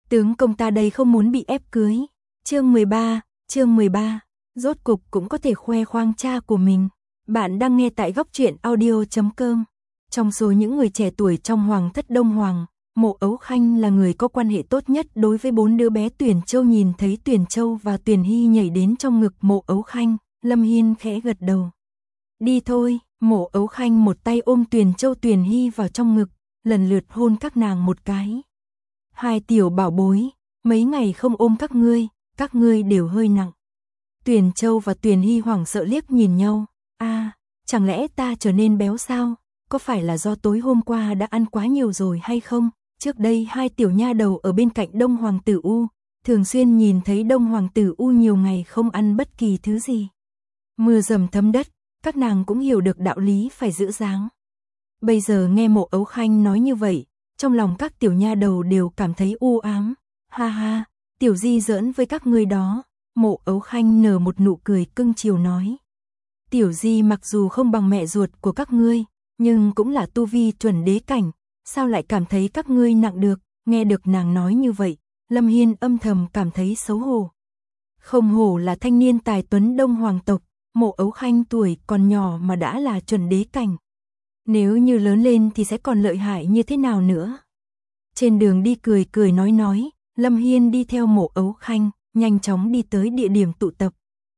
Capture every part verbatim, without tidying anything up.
Tướng công ta đây không muốn bị ép cưới. Chương mười ba, chương mười ba, rốt cục cũng có thể khoe khoang cha của mình. Bạn đang nghe tại góc truyện audio chấm com. Trong số những người trẻ tuổi trong Hoàng thất Đông Hoàng, Mộ Ấu Khanh là người có quan hệ tốt nhất đối với bốn đứa bé Tuyển Châu. Nhìn thấy Tuyển Châu và Tuyển Hy nhảy đến trong ngực Mộ Ấu Khanh, Lâm Hiên khẽ gật đầu. Đi thôi. Mộ Ấu Khanh một tay ôm Tuyển Châu Tuyển Hy vào trong ngực, lần lượt hôn các nàng một cái. Hai tiểu bảo bối, mấy ngày không ôm các ngươi, các ngươi đều hơi nặng. Tuyển Châu và Tuyển Hy hoảng sợ liếc nhìn nhau. A, à, chẳng lẽ ta trở nên béo sao? Có phải là do tối hôm qua đã ăn quá nhiều rồi hay không? Trước đây hai tiểu nha đầu ở bên cạnh Đông Hoàng tử U, thường xuyên nhìn thấy Đông Hoàng tử U nhiều ngày không ăn bất kỳ thứ gì. Mưa dầm thấm đất, các nàng cũng hiểu được đạo lý phải giữ dáng. Bây giờ nghe Mộ Ấu Khanh nói như vậy, trong lòng các tiểu nha đầu đều cảm thấy u ám. Ha ha, tiểu di giỡn với các ngươi đó. Mộ Ấu Khanh nở một nụ cười cưng chiều nói. Tiểu di mặc dù không bằng mẹ ruột của các ngươi, nhưng cũng là tu vi chuẩn đế cảnh, sao lại cảm thấy các ngươi nặng được? Nghe được nàng nói như vậy, Lâm Hiên âm thầm cảm thấy xấu hổ. Không hổ là thanh niên tài tuấn Đông Hoàng tộc, Mộ Ấu Khanh tuổi còn nhỏ mà đã là chuẩn đế cảnh. Nếu như lớn lên thì sẽ còn lợi hại như thế nào nữa? Trên đường đi cười cười nói nói, Lâm Hiên đi theo Mộ Ấu Khanh, nhanh chóng đi tới địa điểm tụ tập.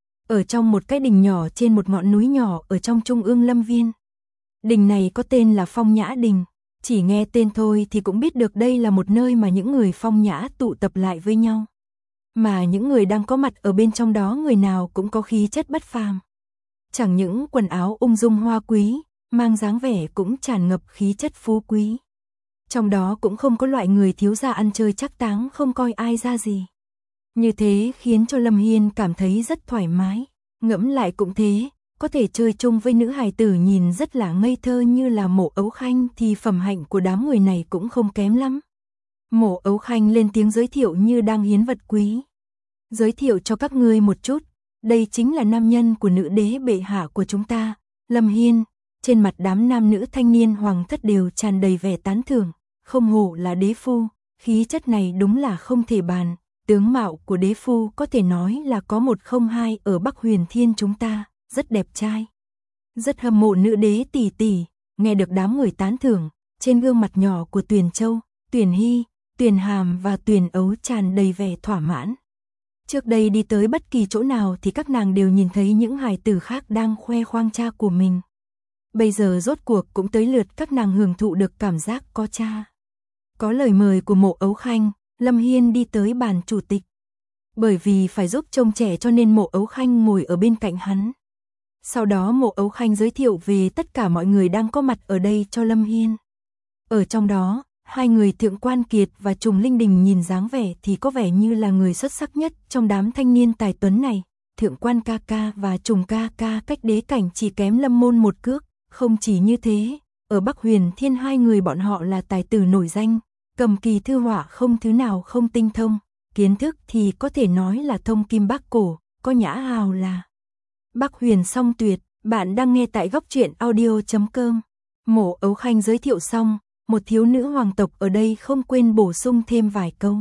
Ở trong một cái đình nhỏ trên một ngọn núi nhỏ ở trong trung ương lâm viên. Đình này có tên là Phong Nhã Đình, chỉ nghe tên thôi thì cũng biết được đây là một nơi mà những người phong nhã tụ tập lại với nhau. Mà những người đang có mặt ở bên trong đó người nào cũng có khí chất bất phàm. Chẳng những quần áo ung dung hoa quý, mang dáng vẻ cũng tràn ngập khí chất phú quý. Trong đó cũng không có loại người thiếu gia ăn chơi chắc táng không coi ai ra gì. Như thế khiến cho Lâm Hiên cảm thấy rất thoải mái. Ngẫm lại cũng thế, có thể chơi chung với nữ hài tử nhìn rất là ngây thơ như là Mộ Ấu Khanh thì phẩm hạnh của đám người này cũng không kém lắm. Mộ Ấu Khanh lên tiếng giới thiệu như đang hiến vật quý. Giới thiệu cho các ngươi một chút, đây chính là nam nhân của nữ đế bệ hạ của chúng ta, Lâm Hiên. Trên mặt đám nam nữ thanh niên hoàng thất đều tràn đầy vẻ tán thưởng, không hổ là đế phu, khí chất này đúng là không thể bàn, tướng mạo của đế phu có thể nói là có một không hai ở Bắc Huyền Thiên chúng ta, rất đẹp trai. Rất hâm mộ nữ đế tỷ tỷ. Nghe được đám người tán thưởng, trên gương mặt nhỏ của Tuyển Châu, Tuyển Hy, Tuyển Hàm và Tuyển Ấu tràn đầy vẻ thỏa mãn. Trước đây đi tới bất kỳ chỗ nào thì các nàng đều nhìn thấy những hài tử khác đang khoe khoang cha của mình. Bây giờ rốt cuộc cũng tới lượt các nàng hưởng thụ được cảm giác có cha. Có lời mời của Mộ Ấu Khanh, Lâm Hiên đi tới bàn chủ tịch. Bởi vì phải giúp trông trẻ cho nên Mộ Ấu Khanh ngồi ở bên cạnh hắn. Sau đó Mộ Ấu Khanh giới thiệu về tất cả mọi người đang có mặt ở đây cho Lâm Hiên. Ở trong đó, hai người Thượng Quan Kiệt và Trùng Linh Đình nhìn dáng vẻ thì có vẻ như là người xuất sắc nhất trong đám thanh niên tài tuấn này. Thượng Quan ca ca và Trùng ca ca cách đế cảnh chỉ kém Lâm môn một cước. Không chỉ như thế, ở Bắc Huyền Thiên hai người bọn họ là tài tử nổi danh, cầm kỳ thư họa không thứ nào không tinh thông, kiến thức thì có thể nói là thông kim bác cổ, có nhã hào là Bắc Huyền song tuyệt. Bạn đang nghe tại góc truyện audio chấm com. Mộ Ấu Khanh giới thiệu xong, một thiếu nữ hoàng tộc ở đây không quên bổ sung thêm vài câu.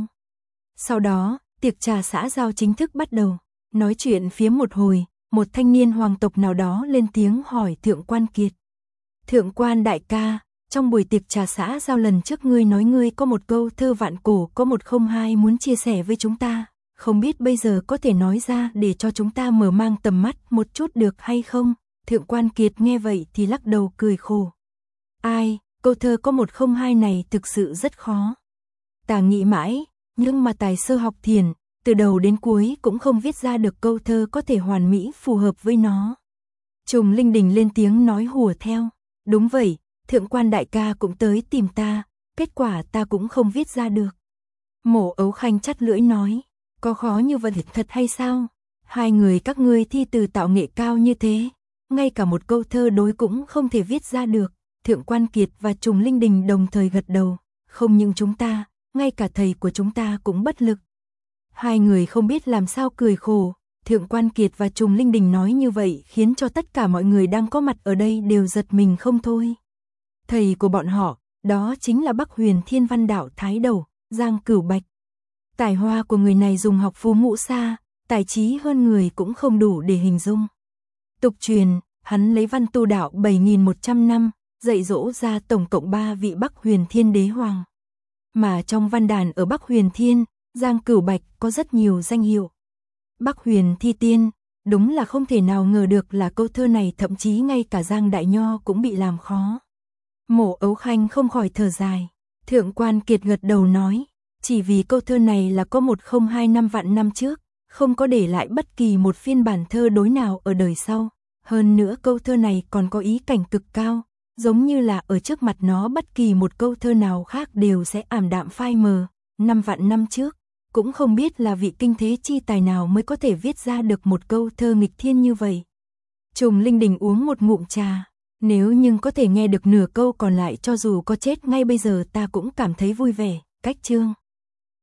Sau đó, tiệc trà xã giao chính thức bắt đầu. Nói chuyện phía một hồi, một thanh niên hoàng tộc nào đó lên tiếng hỏi Thượng Quan Kiệt. Thượng Quan đại ca, trong buổi tiệc trà xã giao lần trước ngươi nói ngươi có một câu thơ vạn cổ có một không hai muốn chia sẻ với chúng ta. Không biết bây giờ có thể nói ra để cho chúng ta mở mang tầm mắt một chút được hay không? Thượng Quan Kiệt nghe vậy thì lắc đầu cười khổ. Ai, câu thơ có một không hai này thực sự rất khó. Ta nghĩ mãi, nhưng mà tài sơ học thiền, từ đầu đến cuối cũng không viết ra được câu thơ có thể hoàn mỹ phù hợp với nó. Trùng Linh Đình lên tiếng nói hùa theo. Đúng vậy, Thượng Quan đại ca cũng tới tìm ta, kết quả ta cũng không viết ra được. Mộ Ấu Khanh chắt lưỡi nói. Có khó như vậy thật hay sao? Hai người các ngươi thi từ tạo nghệ cao như thế, ngay cả một câu thơ đối cũng không thể viết ra được. Thượng Quan Kiệt và Trùng Linh Đình đồng thời gật đầu. Không những chúng ta, ngay cả thầy của chúng ta cũng bất lực. Hai người không biết làm sao cười khổ. Thượng Quan Kiệt và Trùng Linh Đình nói như vậy khiến cho tất cả mọi người đang có mặt ở đây đều giật mình không thôi. Thầy của bọn họ, đó chính là Bắc Huyền Thiên Văn Đạo Thái Đầu, Giang Cửu Bạch. Tài hoa của người này dùng học phú ngũ xa, tài trí hơn người cũng không đủ để hình dung. Tục truyền, hắn lấy văn tu đạo bảy nghìn một trăm năm, dạy dỗ ra tổng cộng ba vị Bắc Huyền Thiên Đế Hoàng. Mà trong văn đàn ở Bắc Huyền Thiên, Giang Cửu Bạch có rất nhiều danh hiệu. Bắc Huyền Thi Tiên, đúng là không thể nào ngờ được là câu thơ này thậm chí ngay cả Giang Đại Nho cũng bị làm khó. Mộ Ấu Khanh không khỏi thở dài. Thượng quan Kiệt gật đầu nói, chỉ vì câu thơ này là có một không hai năm vạn năm trước, không có để lại bất kỳ một phiên bản thơ đối nào ở đời sau. Hơn nữa câu thơ này còn có ý cảnh cực cao, giống như là ở trước mặt nó bất kỳ một câu thơ nào khác đều sẽ ảm đạm phai mờ. Năm vạn năm trước, cũng không biết là vị kinh thế chi tài nào mới có thể viết ra được một câu thơ nghịch thiên như vậy. Trùng Linh Đình uống một ngụm trà, nếu nhưng có thể nghe được nửa câu còn lại cho dù có chết ngay bây giờ ta cũng cảm thấy vui vẻ. Cách chương